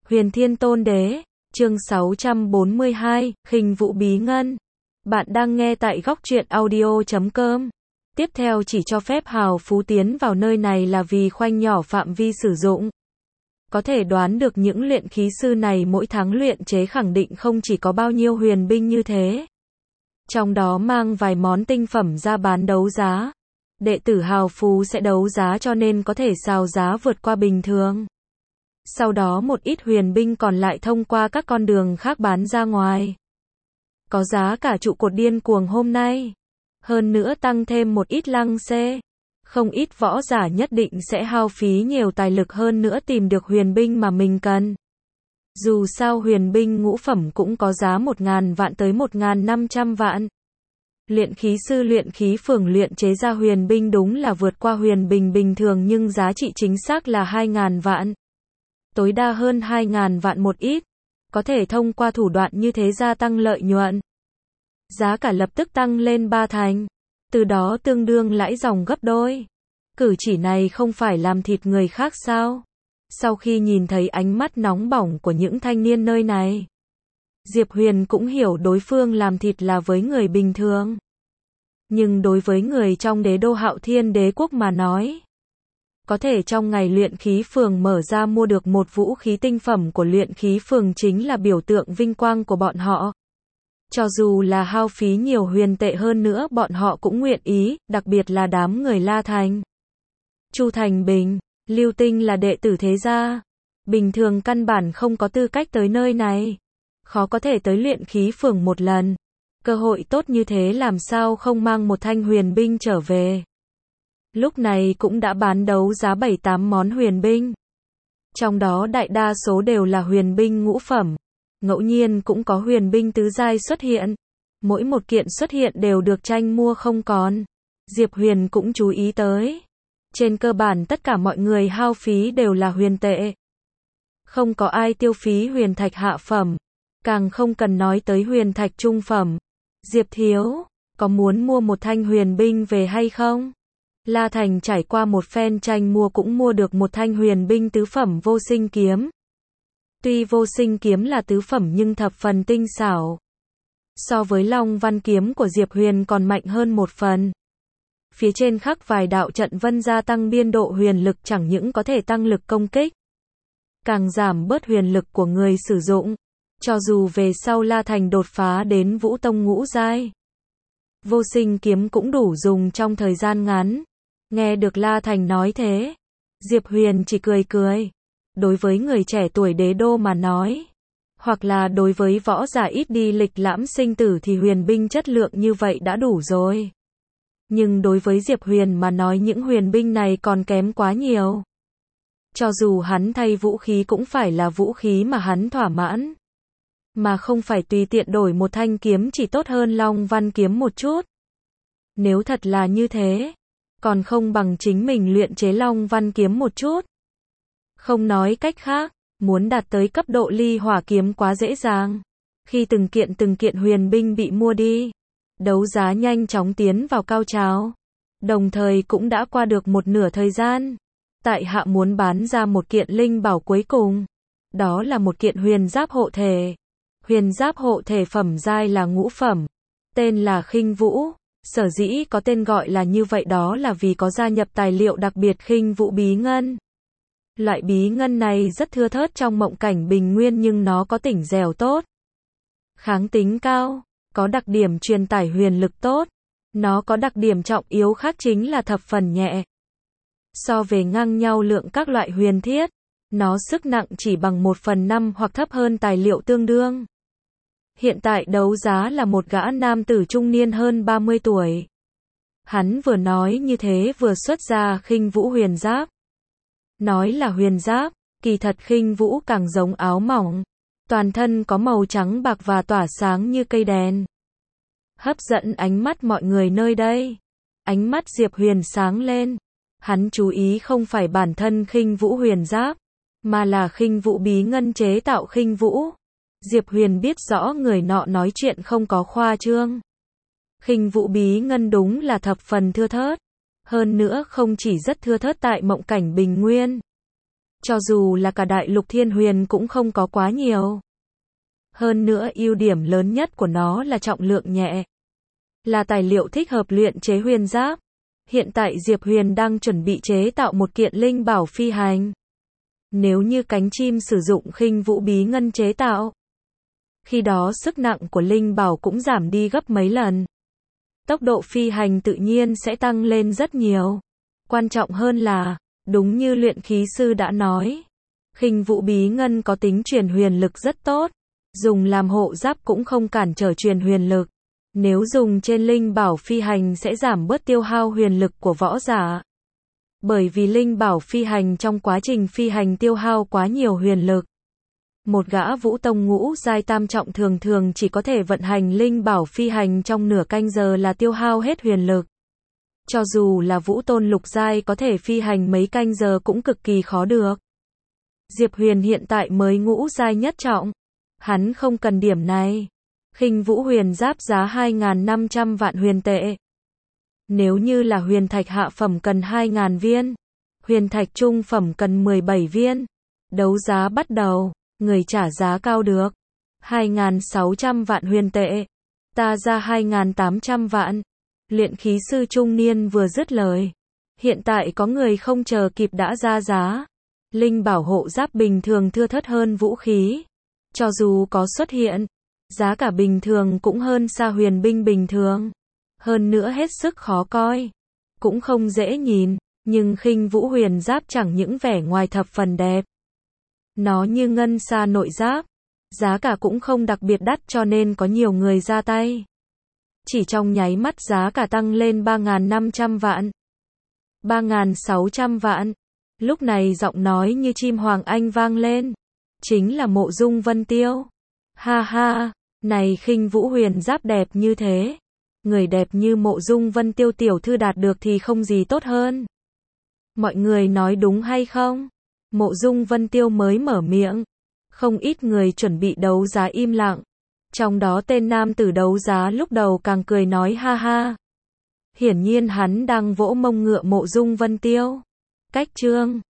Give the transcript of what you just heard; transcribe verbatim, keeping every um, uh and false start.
Huyền Thiên Tôn Đế, chương sáu trăm bốn mươi hai, Khinh Vũ Bí Ngân. Bạn đang nghe tại góc truyện audio chấm com. Tiếp theo chỉ cho phép hào phú tiến vào nơi này là vì khoanh nhỏ phạm vi sử dụng. Có thể đoán được những luyện khí sư này mỗi tháng luyện chế khẳng định không chỉ có bao nhiêu huyền binh như thế. Trong đó mang vài món tinh phẩm ra bán đấu giá. Đệ tử hào phú sẽ đấu giá cho nên có thể xào giá vượt qua bình thường. Sau đó một ít huyền binh còn lại thông qua các con đường khác bán ra ngoài. Có giá cả trụ cột điên cuồng hôm nay. Hơn nữa tăng thêm một ít lăng xê. Không ít võ giả nhất định sẽ hao phí nhiều tài lực hơn nữa tìm được huyền binh mà mình cần. Dù sao huyền binh ngũ phẩm cũng có giá một ngàn vạn tới một ngàn năm trăm vạn. Luyện khí sư luyện khí phường luyện chế ra huyền binh đúng là vượt qua huyền binh bình thường nhưng giá trị chính xác là hai ngàn vạn. Tối đa hơn hai ngàn vạn một ít. Có thể thông qua thủ đoạn như thế gia tăng lợi nhuận. Giá cả lập tức tăng lên ba thành. Từ đó tương đương lãi dòng gấp đôi. Cử chỉ này không phải làm thịt người khác sao? Sau khi nhìn thấy ánh mắt nóng bỏng của những thanh niên nơi này, Diệp Huyền cũng hiểu đối phương làm thịt là với người bình thường. Nhưng đối với người trong đế đô Hạo Thiên đế quốc mà nói, có thể trong ngày luyện khí phường mở ra mua được một vũ khí tinh phẩm của luyện khí phường chính là biểu tượng vinh quang của bọn họ. Cho dù là hao phí nhiều huyền tệ hơn nữa bọn họ cũng nguyện ý, đặc biệt là đám người La Thành. Chu Thành Bình, Lưu Tinh là đệ tử thế gia. Bình thường căn bản không có tư cách tới nơi này. Khó có thể tới luyện khí phường một lần. Cơ hội tốt như thế làm sao không mang một thanh huyền binh trở về. Lúc này cũng đã bán đấu giá bảy tám món huyền binh. Trong đó đại đa số đều là huyền binh ngũ phẩm. Ngẫu nhiên cũng có huyền binh tứ giai xuất hiện. Mỗi một kiện xuất hiện đều được tranh mua không còn. Diệp Huyền cũng chú ý tới. Trên cơ bản tất cả mọi người hao phí đều là huyền tệ. Không có ai tiêu phí huyền thạch hạ phẩm. Càng không cần nói tới huyền thạch trung phẩm. Diệp thiếu, có muốn mua một thanh huyền binh về hay không? La Thành trải qua một phen tranh mua cũng mua được một thanh huyền binh tứ phẩm vô sinh kiếm. Tuy vô sinh kiếm là tứ phẩm nhưng thập phần tinh xảo. So với Long Văn kiếm của Diệp Huyền còn mạnh hơn một phần. Phía trên khắc vài đạo trận vân gia tăng biên độ huyền lực chẳng những có thể tăng lực công kích, càng giảm bớt huyền lực của người sử dụng. Cho dù về sau La Thành đột phá đến Vũ Tông ngũ giai, vô sinh kiếm cũng đủ dùng trong thời gian ngắn. Nghe được La Thành nói thế, Diệp Huyền chỉ cười cười. Đối với người trẻ tuổi đế đô mà nói, hoặc là đối với võ giả ít đi lịch lãm sinh tử thì huyền binh chất lượng như vậy đã đủ rồi. Nhưng đối với Diệp Huyền mà nói những huyền binh này còn kém quá nhiều. Cho dù hắn thay vũ khí cũng phải là vũ khí mà hắn thỏa mãn. Mà không phải tùy tiện đổi một thanh kiếm chỉ tốt hơn Long Văn kiếm một chút. Nếu thật là như thế, còn không bằng chính mình luyện chế Long Văn kiếm một chút. Không nói cách khác, muốn đạt tới cấp độ ly hỏa kiếm quá dễ dàng. Khi từng kiện từng kiện huyền binh bị mua đi, đấu giá nhanh chóng tiến vào cao trào. Đồng thời cũng đã qua được một nửa thời gian. Tại hạ muốn bán ra một kiện linh bảo cuối cùng. Đó là một kiện huyền giáp hộ thể. Huyền giáp hộ thể phẩm giai là ngũ phẩm. Tên là Khinh Vũ. Sở dĩ có tên gọi là như vậy đó là vì có gia nhập tài liệu đặc biệt Khinh Vũ Bí Ngân. Loại bí ngân này rất thưa thớt trong mộng cảnh bình nguyên nhưng nó có tỉnh dẻo tốt. Kháng tính cao. Có đặc điểm truyền tải huyền lực tốt. Nó có đặc điểm trọng yếu khác chính là thập phần nhẹ. So về ngang nhau lượng các loại huyền thiết, nó sức nặng chỉ bằng một phần năm hoặc thấp hơn tài liệu tương đương. Hiện tại đấu giá là một gã nam tử trung niên hơn ba mươi tuổi. Hắn vừa nói như thế vừa xuất ra Khinh Vũ huyền giáp. Nói là huyền giáp, kỳ thật Khinh Vũ càng giống áo mỏng. Toàn thân có màu trắng bạc và tỏa sáng như cây đèn. Hấp dẫn ánh mắt mọi người nơi đây. Ánh mắt Diệp Huyền sáng lên. Hắn chú ý không phải bản thân Khinh Vũ huyền giáp, mà là Khinh Vũ bí ngân chế tạo Khinh Vũ. Diệp Huyền biết rõ người nọ nói chuyện không có khoa trương. Khinh Vũ bí ngân đúng là thập phần thưa thớt. Hơn nữa không chỉ rất thưa thớt tại mộng cảnh bình nguyên. Cho dù là cả đại lục thiên huyền cũng không có quá nhiều. Hơn nữa ưu điểm lớn nhất của nó là trọng lượng nhẹ. Là tài liệu thích hợp luyện chế huyền giáp. Hiện tại Diệp Huyền đang chuẩn bị chế tạo một kiện linh bảo phi hành. Nếu như cánh chim sử dụng khinh vũ bí ngân chế tạo, khi đó sức nặng của linh bảo cũng giảm đi gấp mấy lần. Tốc độ phi hành tự nhiên sẽ tăng lên rất nhiều. Quan trọng hơn là, đúng như luyện khí sư đã nói, khinh vũ bí ngân có tính truyền huyền lực rất tốt. Dùng làm hộ giáp cũng không cản trở truyền huyền lực. Nếu dùng trên linh bảo phi hành sẽ giảm bớt tiêu hao huyền lực của võ giả. Bởi vì linh bảo phi hành trong quá trình phi hành tiêu hao quá nhiều huyền lực. Một gã vũ tông ngũ giai tam trọng thường thường chỉ có thể vận hành linh bảo phi hành trong nửa canh giờ là tiêu hao hết huyền lực. Cho dù là vũ tôn lục giai có thể phi hành mấy canh giờ cũng cực kỳ khó được. Diệp Huyền hiện tại mới ngũ giai nhất trọng. Hắn không cần điểm này. Khinh vũ huyền giáp giá hai nghìn năm trăm vạn huyền tệ. Nếu như là huyền thạch hạ phẩm cần hai nghìn viên. Huyền thạch trung phẩm cần mười bảy viên. Đấu giá bắt đầu. Người trả giá cao được. hai nghìn sáu trăm vạn huyền tệ. Ta ra hai nghìn tám trăm vạn. Luyện khí sư trung niên vừa dứt lời. Hiện tại có người không chờ kịp đã ra giá. Linh bảo hộ giáp bình thường thưa thớt hơn vũ khí. Cho dù có xuất hiện, giá cả bình thường cũng hơn xa huyền binh bình thường. Hơn nữa hết sức khó coi. Cũng không dễ nhìn, nhưng khinh vũ huyền giáp chẳng những vẻ ngoài thập phần đẹp. Nó như ngân sa nội giáp. Giá cả cũng không đặc biệt đắt cho nên có nhiều người ra tay. Chỉ trong nháy mắt giá cả tăng lên ba nghìn năm trăm vạn. ba nghìn sáu trăm vạn. Lúc này giọng nói như chim hoàng anh vang lên. Chính là Mộ Dung Vân Tiêu. Ha ha, này khinh vũ huyền giáp đẹp như thế. Người đẹp như Mộ Dung Vân Tiêu tiểu thư đạt được thì không gì tốt hơn. Mọi người nói đúng hay không? Mộ Dung Vân Tiêu mới mở miệng. Không ít người chuẩn bị đấu giá im lặng. Trong đó tên nam tử đấu giá lúc đầu càng cười nói ha ha. Hiển nhiên hắn đang vỗ mông ngựa Mộ Dung Vân Tiêu. Cách chương